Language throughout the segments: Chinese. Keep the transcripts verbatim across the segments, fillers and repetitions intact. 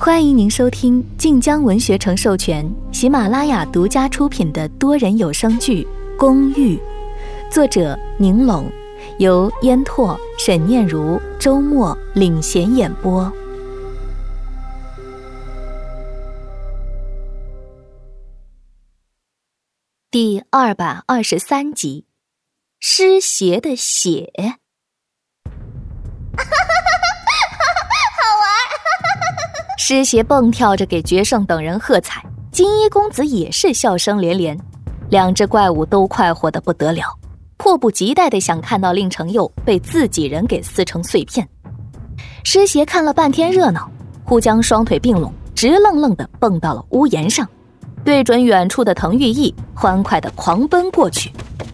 欢迎您收听晋江文学城授权、喜马拉雅独家出品的多人有声剧《公寓》，作者宁龙，由烟拓、沈念如、周末领衔演播。第二百二十三集，湿鞋的血。湿鞋蹦跳着给决胜等人喝彩，金衣公子也是笑声连连，两只怪物都快活得不得了，迫不及待地想看到令程佑被自己人给撕成碎片。湿鞋看了半天热闹，忽将双腿并拢，直愣愣地蹦到了屋檐上，对准远处的滕玉义欢快地狂奔过去。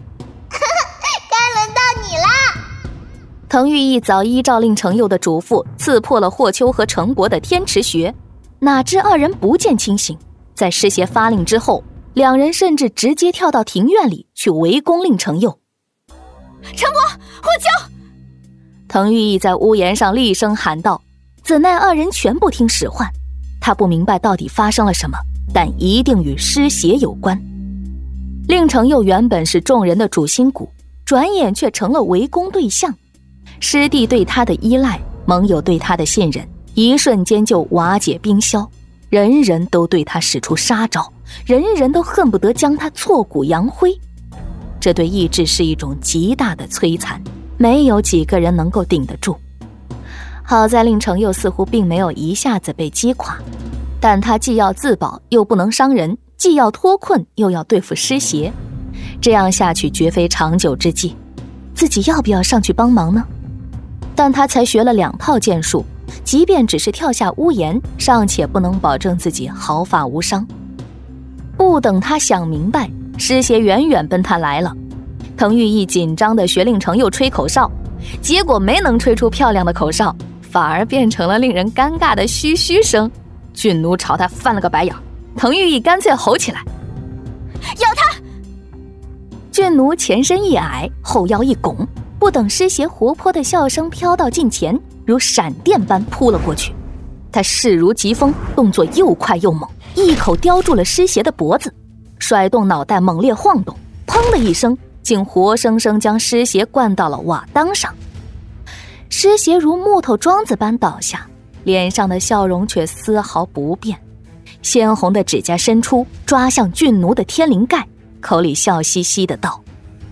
该轮到你啦！ 滕玉义早依照令程佑的嘱咐刺破了霍秋和程博的天池穴，哪知二人不见清醒，在湿鞋发令之后，两人甚至直接跳到庭院里去围攻令程佑。 程博，霍秋！ 滕玉义在屋檐上厉声喊道，怎奈二人全不听使唤。他不明白到底发生了什么，但一定与湿鞋有关。令程佑原本是众人的主心骨，转眼却成了围攻对象。师弟对他的依赖，盟友对他的信任，一瞬间就瓦解冰消，人人都对他使出杀招，人人都恨不得将他挫骨扬灰。这对意志是一种极大的摧残，没有几个人能够顶得住。好在令程佑似乎并没有一下子被击垮，但他既要自保又不能伤人，既要脱困又要对付湿鞋，这样下去绝非长久之计。自己要不要上去帮忙呢？但他才学了两套剑术，即便只是跳下屋檐，尚且不能保证自己毫发无伤。不等他想明白，湿鞋远远奔他来了。滕玉义紧张地学令程佑吹口哨，结果没能吹出漂亮的口哨，反而变成了令人尴尬的嘘嘘声。俊奴朝他翻了个白眼，滕玉义干脆吼起来： 咬他！ 俊奴前身一矮，后腰一拱，不等湿鞋活泼的笑声飘到近前，如闪电般扑了过去。他势如疾风，动作又快又猛，一口叼住了湿鞋的脖子，甩动脑袋猛烈晃动，砰的一声，竟活生生将湿鞋灌到了瓦当上。湿鞋如木头桩子般倒下，脸上的笑容却丝毫不变，鲜红的指甲伸出，抓向俊奴的天灵盖，口里笑嘻嘻地道：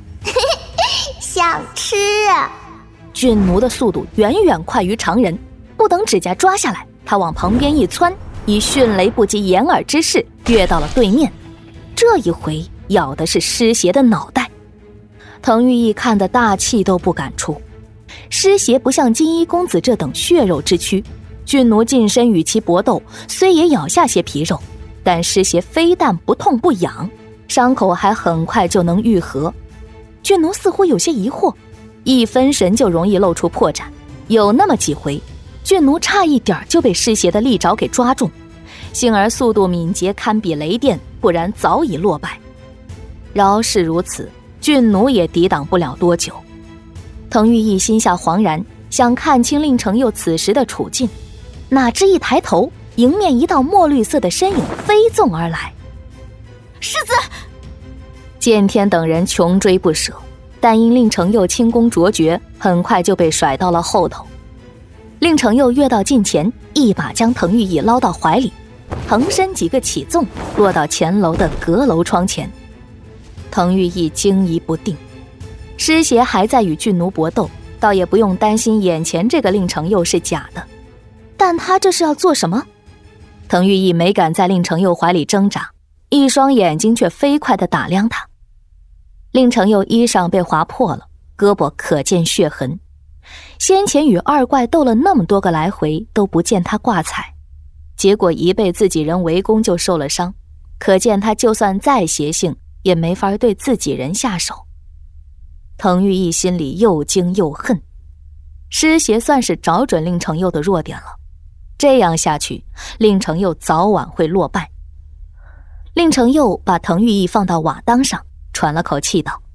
想吃啊！ 俊奴的速度远远快于常人，不等指甲抓下来，他往旁边一窜，以迅雷不及掩耳之势跃到了对面。这一回咬的是湿鞋的脑袋。滕玉义看得大气都不敢出。湿鞋不像金衣公子这等血肉之躯，俊奴近身与其搏斗，虽也咬下些皮肉，但湿鞋非但不痛不痒，伤口还很快就能愈合。俊奴似乎有些疑惑，一分神就容易露出破绽，有那么几回，俊奴差一点就被湿鞋的利爪给抓中，幸而速度敏捷堪比雷电，不然早已落败。饶是如此，俊奴也抵挡不了多久。滕玉义心下惶然，想看清令程佑此时的处境，哪知一抬头，迎面一道墨绿色的身影飞纵而来。 世子！ 剑天等人穷追不舍，但因令程佑轻功卓绝，很快就被甩到了后头。令程佑跃到近前，一把将滕玉义捞到怀里，腾身几个起纵，落到前楼的阁楼窗前。滕玉义惊疑不定，湿鞋还在与俊奴搏斗，倒也不用担心眼前这个令程佑是假的。但他这是要做什么？滕玉义没敢在令程佑怀里挣扎，一双眼睛却飞快地打量他。令程佑衣裳被划破了，胳膊可见血痕。先前与二怪斗了那么多个来回，都不见他挂彩，结果一被自己人围攻就受了伤，可见他就算再邪性，也没法对自己人下手。滕玉义心里又惊又恨，湿鞋算是找准令程佑的弱点了，这样下去，令程佑早晚会落败。令程佑把滕玉义放到瓦当上，喘了口气道：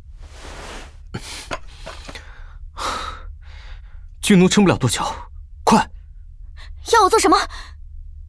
巨奴撑不了多久，快！ 要我做什么？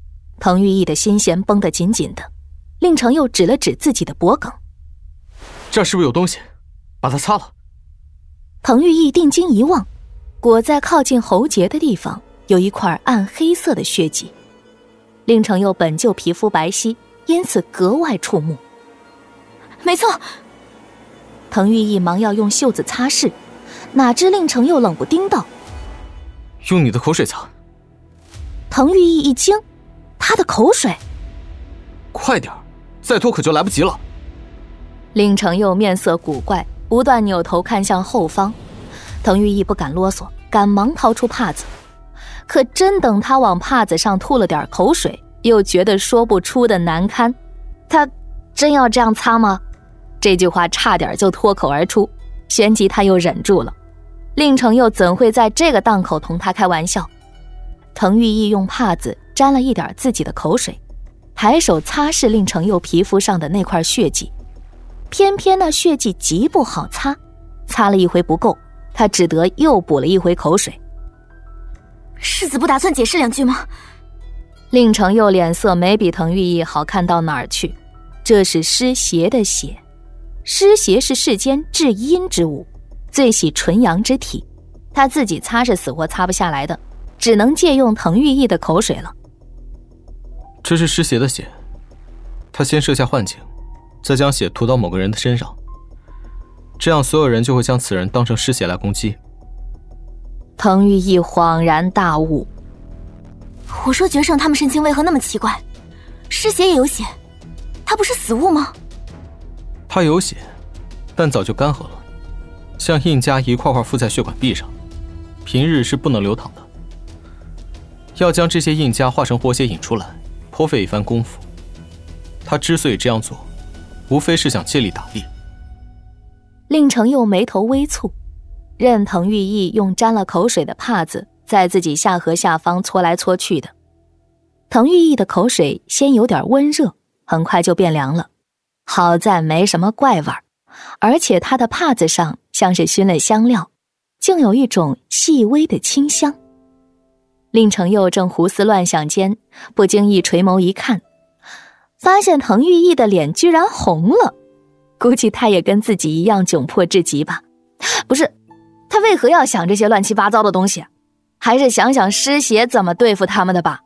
滕玉义的心弦绷得紧紧的，令程又指了指自己的脖颈：“ 这儿是不是有东西？把它擦了。” 滕玉义定睛一望，裹在靠近喉结的地方有一块暗黑色的血迹。令程又本就皮肤白皙，因此格外触目。 没错。 滕玉义忙要用袖子擦拭，哪知令程又冷不丁道：“ 用你的口水擦。” 滕玉义一惊，他的口水？ 快点，再拖可就来不及了。 令程又面色古怪，不断扭头看向后方。滕玉义不敢啰嗦，赶忙掏出帕子。可真等他往帕子上吐了点口水，又觉得说不出的难堪。他真要这样擦吗？这句话差点就脱口而出，旋即他又忍住了。令程又怎会在这个档口同他开玩笑？滕玉义用帕子沾了一点自己的口水，抬手擦拭令程又皮肤上的那块血迹。偏偏那血迹极不好擦，擦了一回不够，他只得又补了一回口水。 世子不打算解释两句吗？ 令程又脸色没比滕玉义好看到哪儿去。这是湿邪的血，湿邪是世间至阴之物，最喜纯阳之体，他自己擦是死活擦不下来的，只能借用滕玉义的口水了。 这是湿邪的血，他先设下幻境，再将血涂到某个人的身上，这样所有人就会将此人当成湿邪来攻击。 滕玉义恍然大悟。 我说决胜他们神情为何那么奇怪？湿邪也有血，他不是死物吗？ 他有血，但早就干涸了，像印痂一块块附在血管壁上，平日是不能流淌的。要将这些印痂化成活血引出来，颇费一番功夫。他之所以这样做，无非是想借力打力。 令程又眉头微蹙，任滕玉义用沾了口水的帕子在自己下颌下方搓来搓去的。滕玉义的口水先有点温热，很快就变凉了，好在没什么怪味儿，而且他的帕子上像是熏了香料，竟有一种细微的清香。令程又正胡思乱想间，不经意垂眸一看，发现滕玉义的脸居然红了，估计他也跟自己一样窘迫至极吧。不是，他为何要想这些乱七八糟的东西？还是想想湿邪怎么对付他们的吧。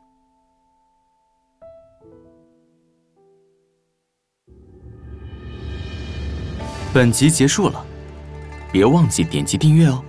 本集结束了，别忘记点击订阅哦。